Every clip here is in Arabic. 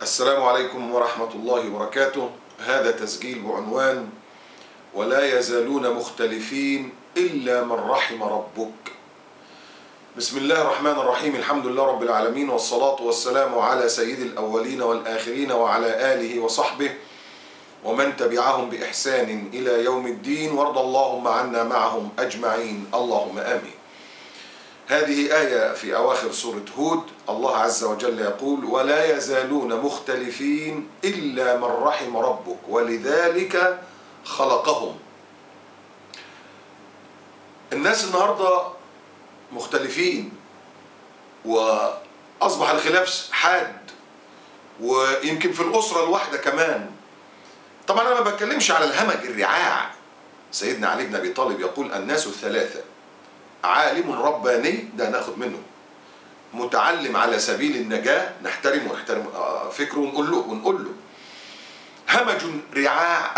السلام عليكم ورحمة الله وبركاته. هذا تسجيل بعنوان ولا يزالون مختلفين إلا من رحم ربك. بسم الله الرحمن الرحيم. الحمد لله رب العالمين، والصلاة والسلام على سيد الأولين والآخرين وعلى آله وصحبه ومن تبعهم بإحسان إلى يوم الدين، وارض اللهم عنا معهم أجمعين، اللهم آمين. هذه آية في أواخر سورة هود. الله عز وجل يقول ولا يزالون مختلفين إلا من رحم ربك ولذلك خلقهم. الناس النهاردة مختلفين، وأصبح الخلاف حاد، ويمكن في الأسرة الواحدة كمان. طبعا أنا ما بتكلمش على الهمج الرعاع. سيدنا علي بن أبي طالب يقول الناس ثلاثة: عالم رباني، ده ناخد منه، متعلم على سبيل النجاة، نحترم فكره ونقول له همج رعاع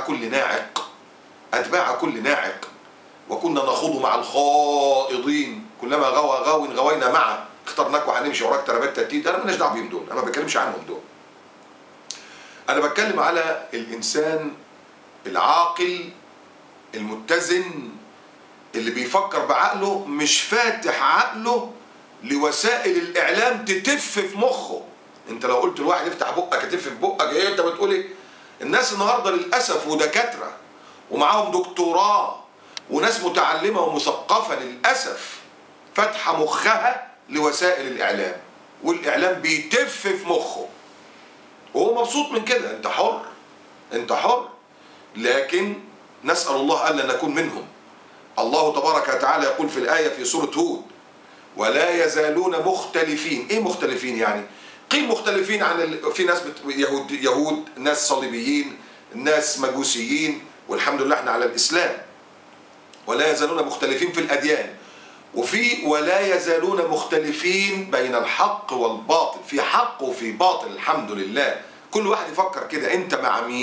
أتباع كل ناعق، وكنا نخوض مع الخائضين كلما غوى غوينا معه، اخترناك وهنمشي وراك تربات تتيت. انا مالناش دعوه بيهم دول، انا ما بتكلمش عنهم دول. انا بتكلم على الانسان العاقل المتزن اللي بيفكر بعقله، مش فاتح عقله لوسائل الاعلام تتف في مخه. انت لو قلت لواحد افتح بقك تتف في بقك، ايه انت بتقول ايه؟ الناس النهارده للاسف ودكاتره ومعاهم دكتوراه وناس متعلمه ومثقفه للاسف فاتحه مخها لوسائل الاعلام، والاعلام بيتف في مخه وهو مبسوط من كده. انت حر، لكن نسال الله الا نكون منهم. الله تبارك وتعالى يقول في الآية في سورة هود ولا يزالون مختلفين. ايه مختلفين يعني؟ قيل مختلفين عن في ناس يهود، ناس صليبيين، ناس مجوسيين، والحمد لله احنا على الإسلام. ولا يزالون مختلفين في الأديان، وفي ولا يزالون مختلفين بين الحق والباطل، في حق وفي باطل الحمد لله. كل واحد يفكر كده، انت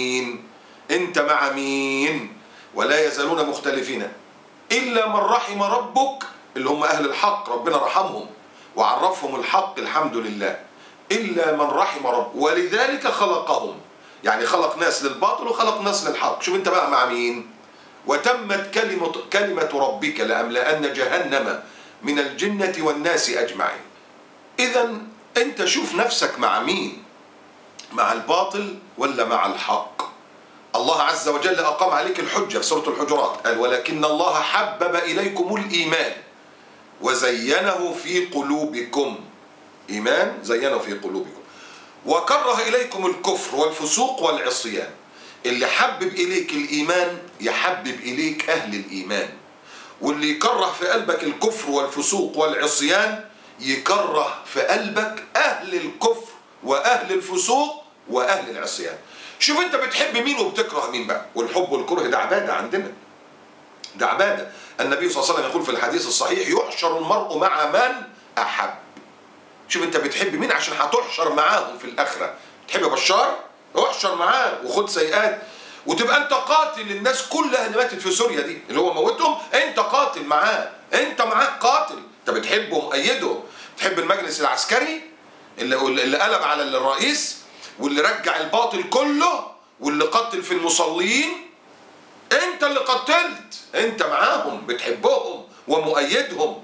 مع مين؟ ولا يزالون مختلفين إلا من رحم ربك، اللي هم أهل الحق، ربنا رحمهم وعرفهم الحق الحمد لله. إلا من رحم ربك ولذلك خلقهم، يعني خلق ناس للباطل وخلق ناس للحق. شوف انت بقى مع مين؟ وتمت كلمة ربك لأملأن جهنم من الجنة والناس أجمعين. إذا انت شوف نفسك مع مين، مع الباطل ولا مع الحق؟ الله عز وجل أقام عليك الحجة في سورة الحجرات، قال ولكن الله حبب إليكم الإيمان وزينه في قلوبكم. إيمان زينه في قلوبكم، وكره إليكم الكفر والفسوق والعصيان. اللي حبب إليك الإيمان يحبب إليك أهل الإيمان، واللي يكره في قلبك الكفر والفسوق والعصيان يكره في قلبك أهل الكفر وأهل الفسوق وأهل العصيان. شوف انت بتحب مين وبتكره مين بقى. والحب والكره ده عبادة عندنا، ده عبادة. النبي صلى الله عليه وسلم يقول في الحديث الصحيح يحشر المرء مع من أحب. شوف انت بتحب مين عشان هتحشر معاهم في الآخرة. تحب بشار؟ احشر معاه وخد سيئات، وتبقى انت قاتل للناس كلها اللي ماتت في سوريا دي اللي هو موتهم، انت قاتل معاه، انت معاه قاتل، انت بتحبه ومؤيده. تحب المجلس العسكري اللي قلب على الرئيس واللي رجع الباطل كله واللي قتل في المصلين، انت اللي قتلت، انت معاهم بتحبهم ومؤيدهم،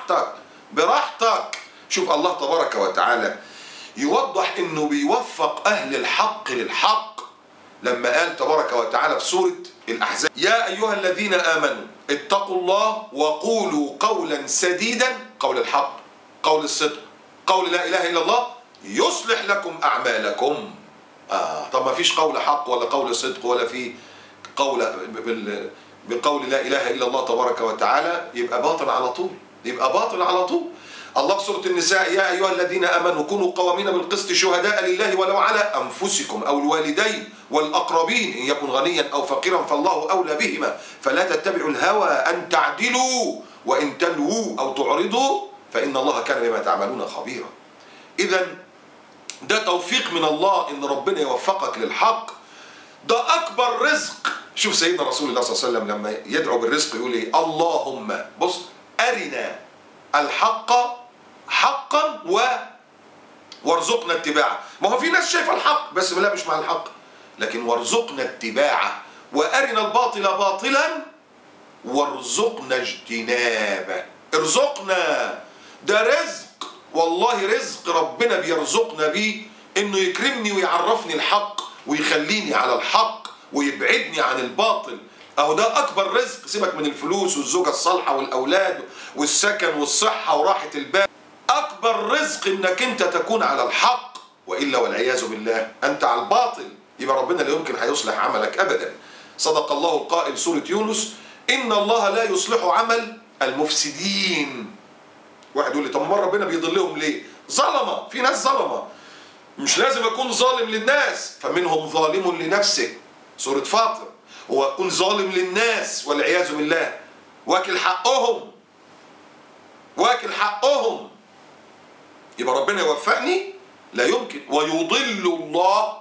براحتك. شوف الله تبارك وتعالى يوضح انه بيوفق اهل الحق للحق لما قال تبارك وتعالى في سورة الأحزاب يا أيها الذين آمنوا اتقوا الله وقولوا قولا سديدا، قول الحق، قول الصدق، قول لا إله إلا الله، يصلح لكم أعمالكم. طب ما فيش قول حق ولا قول صدق ولا في قول بقول لا إله إلا الله تبارك وتعالى، يبقى باطل على طول. الله في سورة النساء يا أيها الذين آمنوا كونوا قوامين بالقسط شهداء لله ولو على أنفسكم أو الوالدين والأقربين إن يكن غنيا أو فقيرا فالله أولى بهما فلا تتبعوا الهوى أن تعدلوا وإن تلووا أو تعرضوا فإن الله كان بما تعملون خبيرا. إذا ده توفيق من الله إن ربنا يوفقك للحق، ده أكبر رزق. شوف سيدنا رسول الله صلى الله عليه وسلم لما يدعو بالرزق يقول إيه؟ اللهم بص أرنا الحق حقا وارزقنا اتباعه. ما هو في ناس شايفه الحق بس لا مش مع الحق، لكن وارزقنا اتباعه وارنا الباطل باطلا وارزقنا اجتنابه. ارزقنا، ده رزق والله، رزق ربنا بيرزقنا بيه، انه يكرمني ويعرفني الحق ويخليني على الحق ويبعدني عن الباطل. اهو ده اكبر رزق. سيبك من الفلوس والزوجه الصالحه والاولاد والسكن والصحه وراحه البال. اكبر رزق انك انت تكون على الحق، والا والعياذ بالله انت على الباطل، يبقى ربنا لا يمكن هيصلح عملك ابدا. صدق الله القائل سوره يونس: ان الله لا يصلح عمل المفسدين. واحد يقول لي طب ما ربنا بيضلهم ليه؟ ظلمه، في ناس ظلمه، مش لازم اكون ظالم للناس، فمنهم ظالم لنفسه سوره فاطر. هو اكون ظالم للناس والعياذ بالله، واكل حقهم، واكل حقهم، يبقى ربنا يوفقني؟ لا يمكن. ويضل الله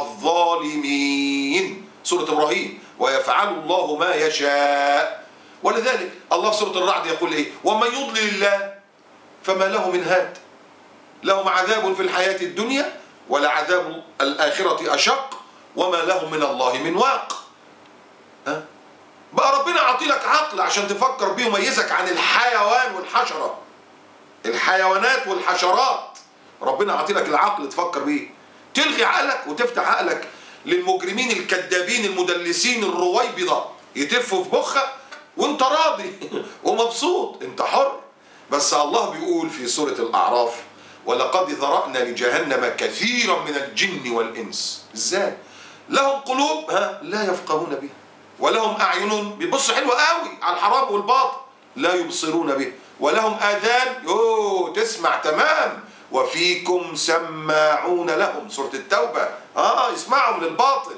الظالمين سورة إبراهيم: ويفعل الله ما يشاء. ولذلك الله في سورة الرعد يقول ايه؟ ومن يضلل الله فما له من هاد، لهم عذاب في الحياة الدنيا ولعذاب الآخرة أشق وما لهم من الله من واق. ها؟ بقى ربنا عطيلك عقل عشان تفكر بيه ويميزك عن الحيوان والحشرة، الحيوانات والحشرات. ربنا عطيلك العقل تفكر بيه، تلغي عقلك وتفتح عقلك للمجرمين الكذابين المدلسين الرويبضة يتفوا في بخك وانت راضي ومبسوط، انت حر. بس الله بيقول في سورة الأعراف: ولقد ذرأنا لجهنم كثيرا من الجن والإنس. ازاي؟ لهم قلوب لا يفقهون بها، ولهم أعين بيبص حلو قوي على الحرام والباطل لا يبصرون به، ولهم آذان تسمع تمام، وفيكم سماعون لهم سورة التوبة يسمعوا من الباطل.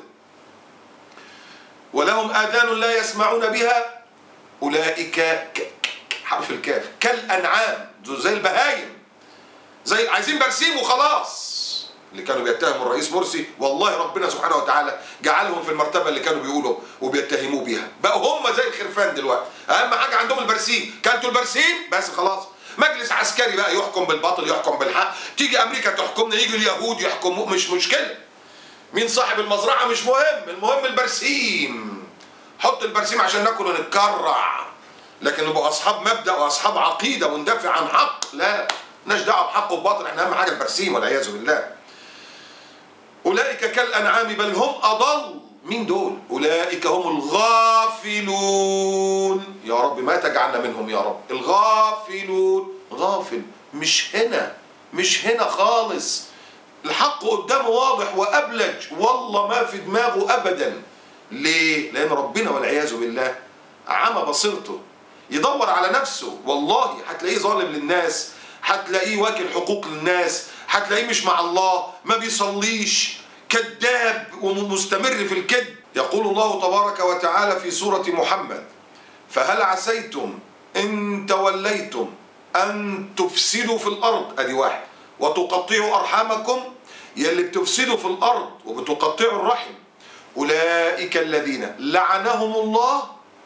ولهم آذان لا يسمعون بها أولئك حرف الكاف كالأنعام، زي البهايم، زي عايزين برسيم وخلاص. اللي كانوا بيتهموا الرئيس مرسي والله ربنا سبحانه وتعالى جعلهم في المرتبة اللي كانوا بيقولوا وبيتهموه بيها، بقوا هم زي الخرفان دلوقتي. أهم حاجة عندهم البرسيم، كانتوا البرسيم بس خلاص. مجلس عسكري بقى يحكم بالباطل يحكم بالحق، تيجي أمريكا تحكمنا، يجي اليهود يحكموا، مش مشكلة. مين صاحب المزرعة مش مهم، المهم البرسيم. حط البرسيم عشان ناكل ونتكرع، لكن نبقى أصحاب مبدأ وأصحاب عقيدة وندافع عن حق، لا مالناش دعوة بحق وباطل، احنا أهم حاجة البرسيم والعياذ بالله. أولئك كالأنعام بل هم أضل. مين دول؟ أولئك هم الغافلون. يا رب ما تجعلنا منهم يا رب. الغافلون، غافل، مش هنا، مش هنا خالص. الحق قدامه واضح وأبلج، والله ما في دماغه أبدا. ليه؟ لأن ربنا والعياذ بالله عمى بصيرته، يدور على نفسه. والله هتلاقيه ظالم للناس، هتلاقيه واكل حقوق للناس، هتلاقيه مش مع الله، ما بيصليش، كذاب ومستمر في الكذب. يقول الله تبارك وتعالى في سورة محمد: فهل عسيتم إن توليتم أن تفسدوا في الأرض، أدي واحد، وتقطعوا أرحامكم. يلي بتفسدوا في الأرض وبتقطعوا الرحم أولئك الذين لعنهم الله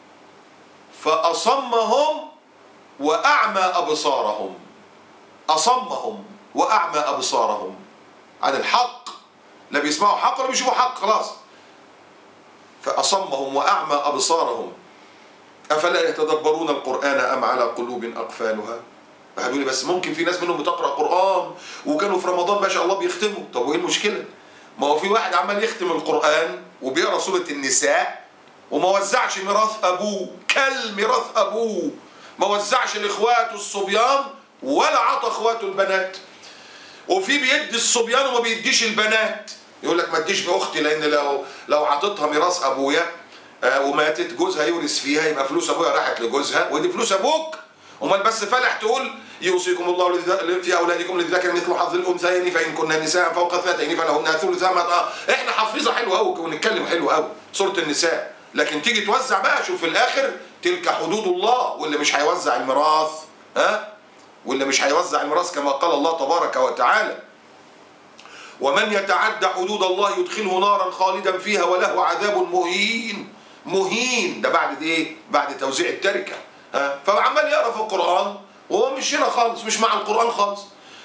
فأصمهم وأعمى أبصارهم. أصمهم وأعمى أبصارهم عن الحق، لا بيسمعوا حق ولا بيشوفوا حق، خلاص. فأصمهم وأعمى أبصارهم أفلا يتدبرون القرآن أم على قلوب أقفالها. فقالوا لي بس ممكن في ناس منهم بتقرأ قرآن وكانوا في رمضان ما شاء الله بيختموا. طب وإيه المشكلة؟ ما هو في واحد عمال يختم القرآن وبيقرأ سورة النساء وما وزعش ميراث أبوه، كل ميراث أبوه، ما وزعش لإخواته الصبيان ولا عطى إخواته البنات. وفي بيدي الصبيان وما بيديش البنات، يقول لك ما تديش باختي لان لو عطيتها ميراث ابويا وماتت جوزها يورث فيها، يبقى فلوس ابويا راحت لجوزها ودي فلوس ابوك. امال بس فالح تقول يوصيكم الله في اولادكم للذكر مثل حظ الانثيين فان كنا نساء فوق اثنتين فلهن ثلث ما. احنا حافظه حلوه قوي ونتكلم حلو قوي سوره النساء، لكن تيجي توزع بقى شوف في الاخر تلك حدود الله. واللي مش هيوزع الميراث واللي مش هيوزع الميراث كما قال الله تبارك وتعالى: ومن يتعدى حدود الله يدخله نارا خالدا فيها وله عذاب مهين. مهين ده بعد ايه؟ بعد توزيع التركه. فعمال يقرا في القران وهو مش هنا خالص، مش مع القران خالص.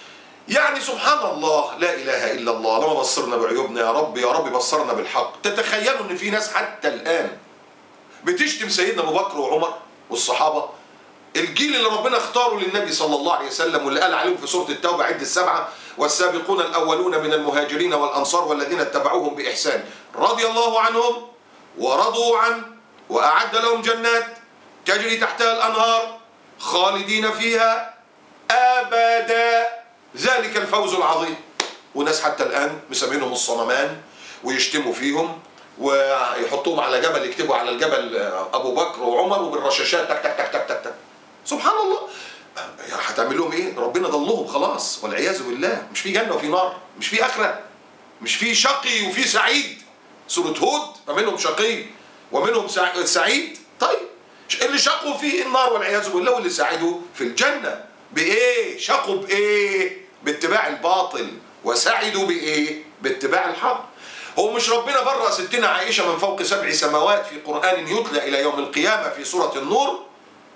يعني سبحان الله، لا إله إلا الله. لما بصرنا بعيوبنا يا رب، يا رب بصرنا بالحق. تتخيلوا إن في ناس حتى الآن بتشتم سيدنا أبو بكر وعمر والصحابة، الجيل اللي ربنا اختاره للنبي صلى الله عليه وسلم، واللي قال عليهم في سورة التوبة عد السبعة: والسابقون الأولون من المهاجرين والأنصار والذين اتبعوهم بإحسان رضي الله عنهم ورضوا عنه وأعد لهم جنات تجري تحتها الأنهار خالدين فيها أبدا ذلك الفوز العظيم. وناس حتى الآن مسمينهم الصنمان ويشتموا فيهم ويحطوهم على جبل، يكتبوا على الجبل أبو بكر وعمر وبالرشاشات تك تك تك تك تك تك. سبحان الله. هتعمل لهم ايه؟ ربنا ضلهم خلاص والعياذ بالله. مش في جنة وفي نار، مش في آخرة، مش في شقي وفي سعيد. سورة هود فمنهم شقي ومنهم سعيد. طيب اللي شقوا في النار والعياذ بالله، واللي سعدوا في الجنة بإيه؟ شقوا بإيه؟ باتباع الباطل. وسعدوا بإيه؟ باتباع الحق. هو مش ربنا برأ ستنا عائشة من فوق 7 سماوات في قرآن يتلى إلى يوم القيامة في سورة النور؟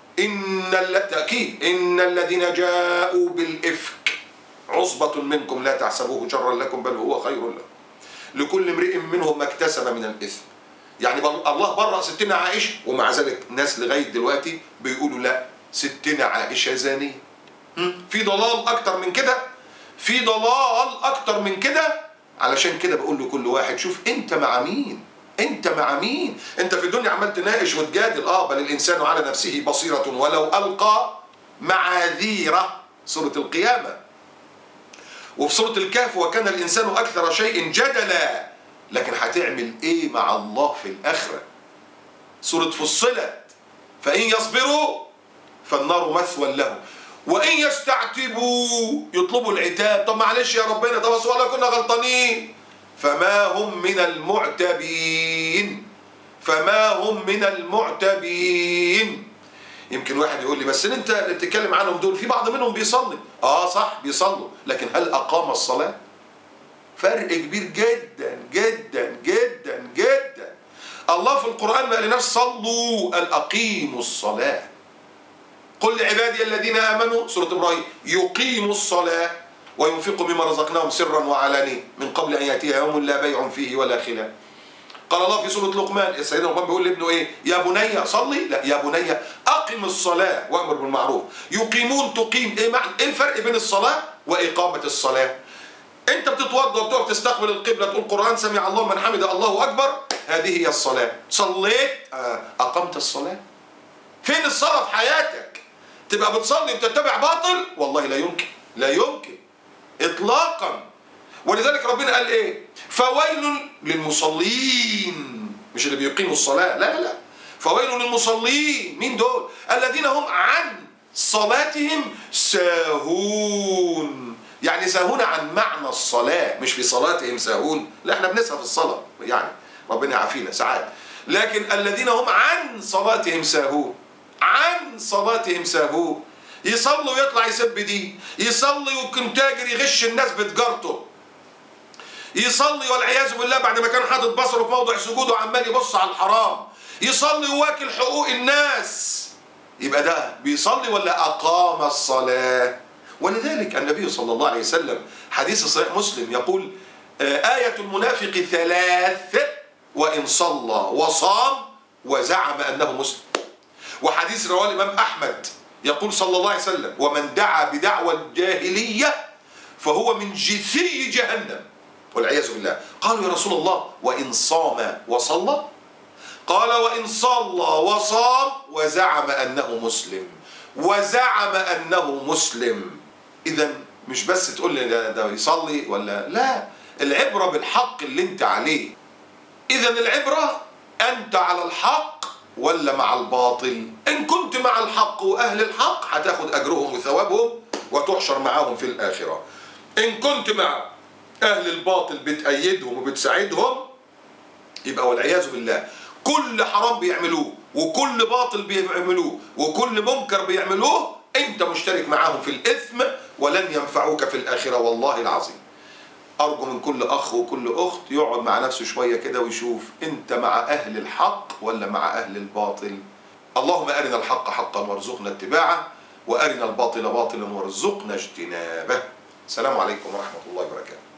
تأكيد إن الذين جاءوا بالإفك عصبة منكم لا تحسبوه شرا لكم بل هو خير لكم لكل امرئ منهم ما اكتسب من الإثم. يعني الله برأ ستنا عائشة، ومع ذلك ناس لغاية دلوقتي بيقولوا لا ستنا عائشة زانية. في ضلال أكتر من كده، في ضلال أكتر من كده. علشان كده بقول لكل واحد شوف أنت مع مين، أنت مع مين. أنت في الدنيا عمال تناقش وتجادل، بل الإنسان على نفسه بصيرة ولو ألقى معاذيره، سورة القيامة. وفي سورة الكهف وكان الإنسان أكثر شيء جدلا. لكن هتعمل إيه مع الله في الآخرة؟ سورة فصلت فإن يصبروا فالنار مثوى لهم وإن يستعتبوا يطلبوا العتاب. طب معلش يا ربنا، طب ولا كنا غلطانين. فما هم من المعتبين، فما هم من المعتبين. يمكن واحد يقول لي بس انت بتتكلم عنهم دول في بعض منهم بيصلي. صح بيصلوا، لكن هل أقام الصلاة؟ فرق كبير جدا جدا جدا جدا. الله في القرآن ما قالناش صلوا، قال أقيموا الصلاة. قل لعبادي الذين آمنوا، سورة إبراهيم، يقيموا الصلاة وينفقوا مما رزقناهم سرا وعلانية من قبل أن يأتي يوم لا بيع فيه ولا خلال. قال الله في سورة لقمان، سيدنا لقمان بيقول لابنه ايه؟ يا بني صلي، لا يا بني أقم الصلاة وأمر بالمعروف. يقيمون تقيم، ايه معنى؟ ايه الفرق بين الصلاة وإقامة الصلاة؟ أنت بتتوضأ وبتقف تستقبل القبلة تقول قرآن سمع الله من حمد الله أكبر، هذه هي الصلاة. صليت، أقمت الصلاة. فين الصلاة في حياتك؟ تبقى بتصلي وتتبع باطل؟ والله لا يمكن، لا يمكن إطلاقا. ولذلك ربنا قال إيه؟ فويل للمصلين، مش اللي بيقيموا الصلاة، لا لا لا، فويل للمصلين. مين دول؟ الذين هم عن صلاتهم ساهون. يعني ساهون عن معنى الصلاة، مش في صلاتهم ساهون، لا احنا بنسهى في الصلاة يعني ربنا يعافينا ساعات. لكن الذين هم عن صلاتهم ساهون، عن صلاتهم ساهون. يصلي ويطلع يسب دين، يصلي ويكون تاجر يغش الناس بتجارته، يصلي والعياذ بالله بعد ما كان حاطط بصره في موضع سجوده وعمال يبص على الحرام، يصلي وواكل حقوق الناس. يبقى ده بيصلي ولا أقام الصلاة؟ ولذلك النبي صلى الله عليه وسلم حديث صحيح مسلم يقول آية المنافق 3: وإن صلى وصام وزعم أنه مسلم. وحديث رواه الإمام أحمد يقول صلى الله عليه وسلم ومن دعا بدعوى الجاهلية فهو من جثي جهنم والعياذ بالله. قالوا يا رسول الله وإن صام وصلى؟ قال وإن صلى وصام وزعم أنه مسلم، وزعم أنه مسلم. إذا مش بس تقول لي ده يصلي ولا لا، العبرة بالحق اللي انت عليه. إذا العبرة أنت على الحق ولا مع الباطل. إن كنت مع الحق وأهل الحق هتاخد أجرهم وثوابهم وتحشر معهم في الآخرة. إن كنت مع أهل الباطل بتأيدهم وبتساعدهم، يبقى والعياذ بالله كل حرام بيعملوه وكل باطل بيعملوه وكل منكر بيعملوه أنت مشترك معاهم في الإثم ولن ينفعوك في الآخرة والله العظيم. أرجو من كل أخ وكل أخت يقعد مع نفسه شوية كده ويشوف أنت مع أهل الحق ولا مع أهل الباطل. اللهم أرنا الحق حقا وارزقنا اتباعه، وأرنا الباطل باطلا وارزقنا اجتنابه. السلام عليكم ورحمة الله وبركاته.